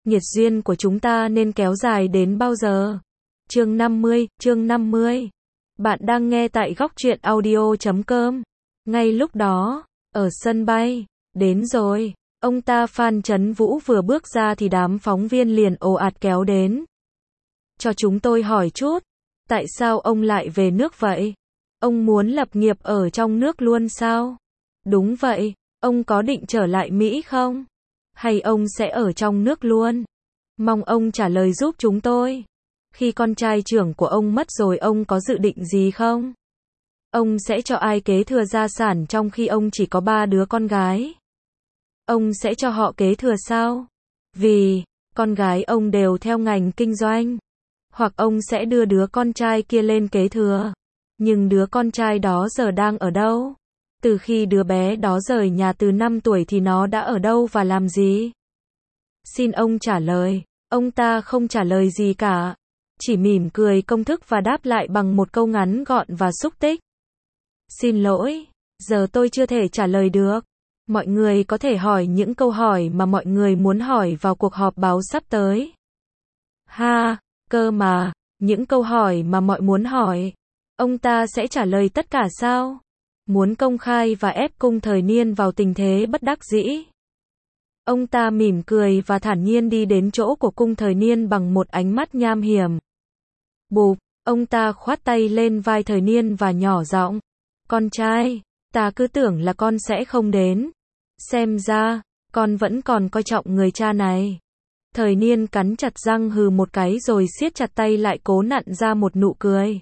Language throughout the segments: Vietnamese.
Nhiệt duyên của chúng ta nên kéo dài đến bao giờ? Chương 50. Bạn đang nghe tại góc truyện audio.com. Ngay lúc đó, ở sân bay, đến rồi. Ông ta Phan Chấn Vũ vừa bước ra thì đám phóng viên liền ồ ạt kéo đến. Cho chúng tôi hỏi chút, tại sao ông lại về nước vậy? Ông muốn lập nghiệp ở trong nước luôn sao? Đúng vậy, ông có định trở lại Mỹ không? Hay ông sẽ ở trong nước luôn? Mong ông trả lời giúp chúng tôi. Khi con trai trưởng của ông mất rồi ông có dự định gì không? Ông sẽ cho ai kế thừa gia sản trong khi ông chỉ có 3 đứa con gái? Ông sẽ cho họ kế thừa sao? Vì con gái ông đều theo ngành kinh doanh. Hoặc ông sẽ đưa đứa con trai kia lên kế thừa. Nhưng đứa con trai đó giờ đang ở đâu? Từ khi đứa bé đó rời nhà từ 5 tuổi thì nó đã ở đâu và làm gì? Xin ông trả lời. Ông ta không trả lời gì cả. Chỉ mỉm cười công thức và đáp lại bằng một câu ngắn gọn và xúc tích. Xin lỗi, giờ tôi chưa thể trả lời được. Mọi người có thể hỏi những câu hỏi mà mọi người muốn hỏi vào cuộc họp báo sắp tới. Cơ mà, những câu hỏi mà mọi muốn hỏi, ông ta sẽ trả lời tất cả sao? Muốn công khai và ép Cung Thời Niên vào tình thế bất đắc dĩ. Ông ta mỉm cười và thản nhiên đi đến chỗ của Cung Thời Niên bằng một ánh mắt nham hiểm. Bụp, ông ta khoát tay lên vai Thời Niên và nhỏ giọng. Con trai, ta cứ tưởng là con sẽ không đến. Xem ra, con vẫn còn coi trọng người cha này. Thời Niên cắn chặt răng hừ một cái rồi siết chặt tay lại cố nặn ra một nụ cười.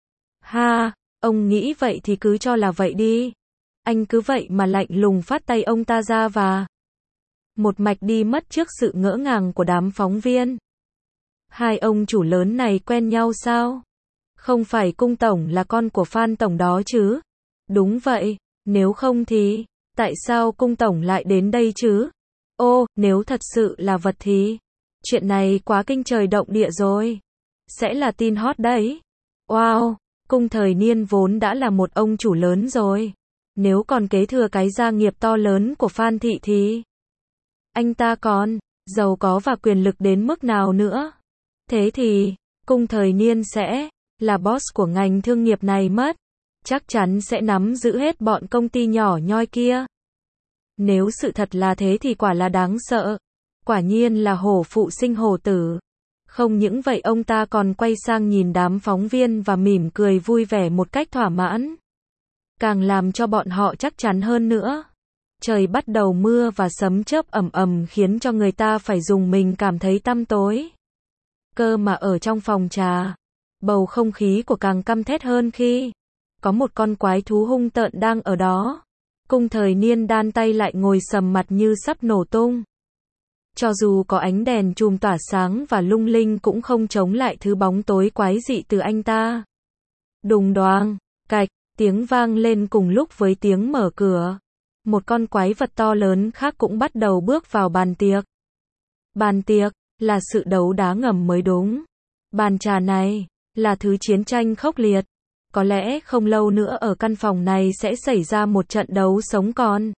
Ông nghĩ vậy thì cứ cho là vậy đi. Anh cứ vậy mà lạnh lùng phát tay ông ta ra và một mạch đi mất trước sự ngỡ ngàng của đám phóng viên. Hai ông chủ lớn này quen nhau sao? Không phải Cung tổng là con của Phan tổng đó chứ? Đúng vậy, nếu không thì, tại sao Cung tổng lại đến đây chứ? Nếu thật sự là vật thì, chuyện này quá kinh trời động địa rồi. Sẽ là tin hot đấy. Wow, Cung Thời Niên vốn đã là một ông chủ lớn rồi. Nếu còn kế thừa cái gia nghiệp to lớn của Phan thị thì anh ta còn giàu có và quyền lực đến mức nào nữa? Thế thì, Cung Thời Niên sẽ là boss của ngành thương nghiệp này mất. Chắc chắn sẽ nắm giữ hết bọn công ty nhỏ nhoi kia. Nếu sự thật là thế thì quả là đáng sợ. Quả nhiên là hổ phụ sinh hổ tử. Không những vậy ông ta còn quay sang nhìn đám phóng viên và mỉm cười vui vẻ một cách thỏa mãn. Càng làm cho bọn họ chắc chắn hơn nữa. Trời bắt đầu mưa và sấm chớp ầm ầm khiến cho người ta phải dùng mình cảm thấy tăm tối. Cơ mà ở trong phòng trà, bầu không khí của càng căm thét hơn khi có một con quái thú hung tợn đang ở đó. Cung Thời Niên đan tay lại ngồi sầm mặt như sắp nổ tung. Cho dù có ánh đèn chùm tỏa sáng và lung linh cũng không chống lại thứ bóng tối quái dị từ anh ta. Đùng đoàng, cạch, tiếng vang lên cùng lúc với tiếng mở cửa. Một con quái vật to lớn khác cũng bắt đầu bước vào bàn tiệc. Bàn tiệc là sự đấu đá ngầm mới đúng. Bàn trà này là thứ chiến tranh khốc liệt. Có lẽ không lâu nữa ở căn phòng này sẽ xảy ra một trận đấu sống còn.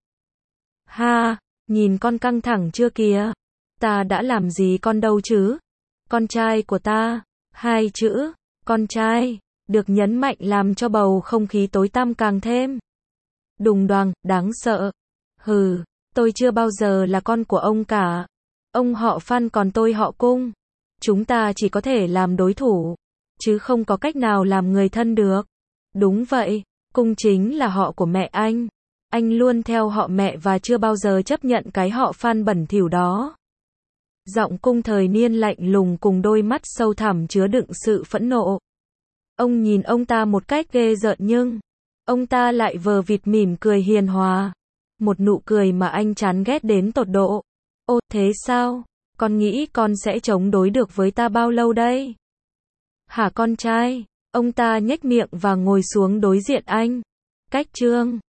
Nhìn con căng thẳng chưa kìa? Ta đã làm gì con đâu chứ? Con trai của ta. 2 chữ, con trai, được nhấn mạnh làm cho bầu không khí tối tăm càng thêm. Đùng đoàng, đáng sợ. Tôi chưa bao giờ là con của ông cả. Ông họ Phan còn tôi họ Cung. Chúng ta chỉ có thể làm đối thủ, chứ không có cách nào làm người thân được. Đúng vậy, Cung chính là họ của mẹ anh. Anh luôn theo họ mẹ và chưa bao giờ chấp nhận cái họ Phan bẩn thỉu đó. Giọng Cung Thời Niên lạnh lùng cùng đôi mắt sâu thẳm chứa đựng sự phẫn nộ. Ông nhìn ông ta một cách ghê rợn nhưng ông ta lại vờ vịt mỉm cười hiền hòa. Một nụ cười mà anh chán ghét đến tột độ. Thế sao? Con nghĩ con sẽ chống đối được với ta bao lâu đây? Hả con trai? Ông ta nhếch miệng và ngồi xuống đối diện anh. Cách chương